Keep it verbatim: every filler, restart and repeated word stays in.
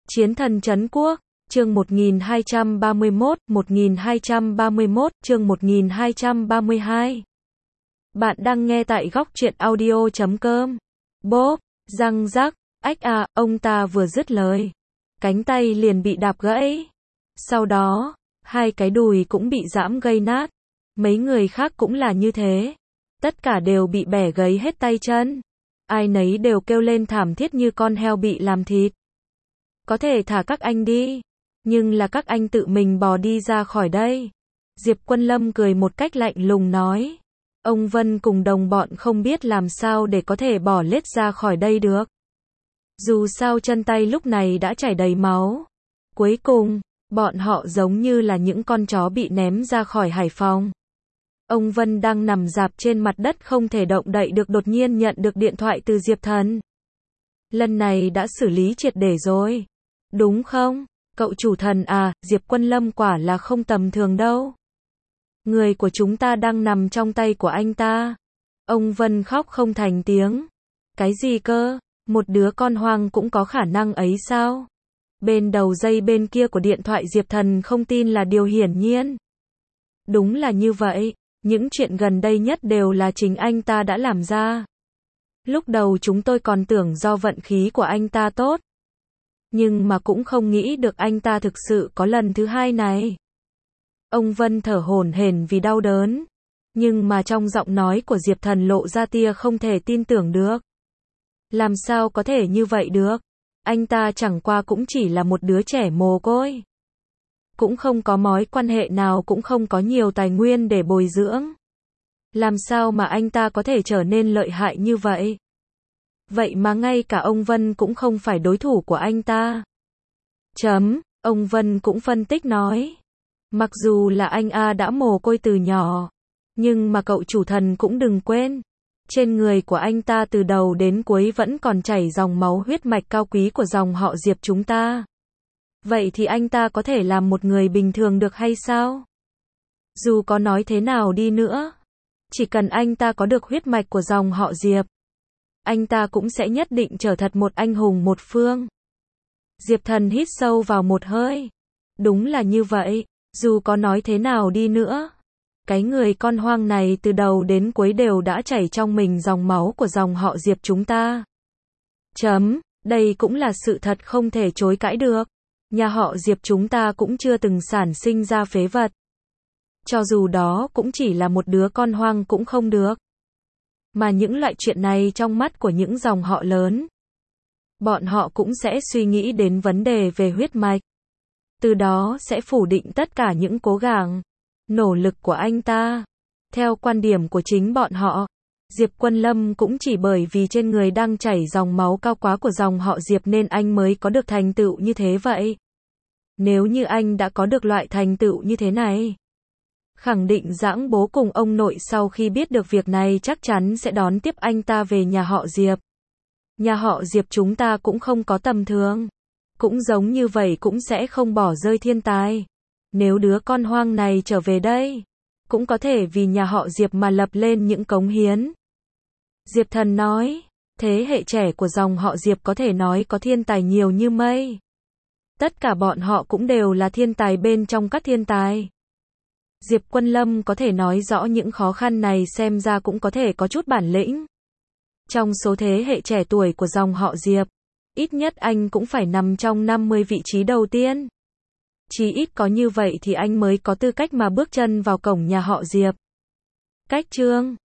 Chiến thần trấn quốc, chương một nghìn hai trăm ba mươi mốt, một nghìn hai trăm ba mươi mốt, chương một nghìn hai trăm ba mươi hai. Bạn đang nghe tại góc truyện audio chấm com. Bốp, răng rắc, ách à, ông ta vừa dứt lời. Cánh tay liền bị đạp gãy. Sau đó, hai cái đùi cũng bị giãm gây nát. Mấy người khác cũng là như thế. Tất cả đều bị bẻ gãy hết tay chân. Ai nấy đều kêu lên thảm thiết như con heo bị làm thịt. Có thể thả các anh đi, nhưng là các anh tự mình bò đi ra khỏi đây. Diệp Quân Lâm cười một cách lạnh lùng nói. Ông Vân cùng đồng bọn không biết làm sao để có thể bỏ lết ra khỏi đây được. Dù sao chân tay lúc này đã chảy đầy máu. Cuối cùng, bọn họ giống như là những con chó bị ném ra khỏi Hải Phòng. Ông Vân đang nằm rạp trên mặt đất không thể động đậy được, đột nhiên nhận được điện thoại từ Diệp Thần. Lần này đã xử lý triệt để rồi. Đúng không? Cậu chủ thần à, Diệp Quân Lâm quả là không tầm thường đâu. Người của chúng ta đang nằm trong tay của anh ta. Ông Vân khóc không thành tiếng. Cái gì cơ? Một đứa con hoang cũng có khả năng ấy sao? Bên đầu dây bên kia của điện thoại Diệp Thần không tin là điều hiển nhiên. Đúng là như vậy. Những chuyện gần đây nhất đều là chính anh ta đã làm ra. Lúc đầu chúng tôi còn tưởng do vận khí của anh ta tốt. Nhưng mà cũng không nghĩ được anh ta thực sự có lần thứ hai này. Ông Vân thở hổn hển vì đau đớn. Nhưng mà trong giọng nói của Diệp Thần lộ ra tia không thể tin tưởng được. Làm sao có thể như vậy được? Anh ta chẳng qua cũng chỉ là một đứa trẻ mồ côi. Cũng không có mối quan hệ nào, cũng không có nhiều tài nguyên để bồi dưỡng. Làm sao mà anh ta có thể trở nên lợi hại như vậy? Vậy mà ngay cả ông Vân cũng không phải đối thủ của anh ta. Chấm, ông Vân cũng phân tích nói. Mặc dù là anh A đã mồ côi từ nhỏ, nhưng mà cậu chủ thần cũng đừng quên. Trên người của anh ta từ đầu đến cuối vẫn còn chảy dòng máu huyết mạch cao quý của dòng họ Diệp chúng ta. Vậy thì anh ta có thể làm một người bình thường được hay sao? Dù có nói thế nào đi nữa, chỉ cần anh ta có được huyết mạch của dòng họ Diệp, anh ta cũng sẽ nhất định trở thật một anh hùng một phương. Diệp Thần hít sâu vào một hơi. Đúng là như vậy, dù có nói thế nào đi nữa, cái người con hoang này từ đầu đến cuối đều đã chảy trong mình dòng máu của dòng họ Diệp chúng ta. Chấm, đây cũng là sự thật không thể chối cãi được. Nhà họ Diệp chúng ta cũng chưa từng sản sinh ra phế vật. Cho dù đó cũng chỉ là một đứa con hoang cũng không được. Mà những loại chuyện này trong mắt của những dòng họ lớn, bọn họ cũng sẽ suy nghĩ đến vấn đề về huyết mạch. Từ đó sẽ phủ định tất cả những cố gắng, nỗ lực của anh ta. Theo quan điểm của chính bọn họ, Diệp Quân Lâm cũng chỉ bởi vì trên người đang chảy dòng máu cao quá của dòng họ Diệp nên anh mới có được thành tựu như thế vậy. Nếu như anh đã có được loại thành tựu như thế này, khẳng định Giãng bố cùng ông nội sau khi biết được việc này chắc chắn sẽ đón tiếp anh ta về nhà họ Diệp. Nhà họ Diệp chúng ta cũng không có tầm thường. Cũng giống như vậy cũng sẽ không bỏ rơi thiên tài. Nếu đứa con hoang này trở về đây, cũng có thể vì nhà họ Diệp mà lập lên những cống hiến. Diệp Thần nói, thế hệ trẻ của dòng họ Diệp có thể nói có thiên tài nhiều như mây. Tất cả bọn họ cũng đều là thiên tài bên trong các thiên tài. Diệp Quân Lâm có thể nói rõ những khó khăn này, xem ra cũng có thể có chút bản lĩnh. Trong số thế hệ trẻ tuổi của dòng họ Diệp, ít nhất anh cũng phải nằm trong năm mươi vị trí đầu tiên. Chỉ ít có như vậy thì anh mới có tư cách mà bước chân vào cổng nhà họ Diệp. Cách chương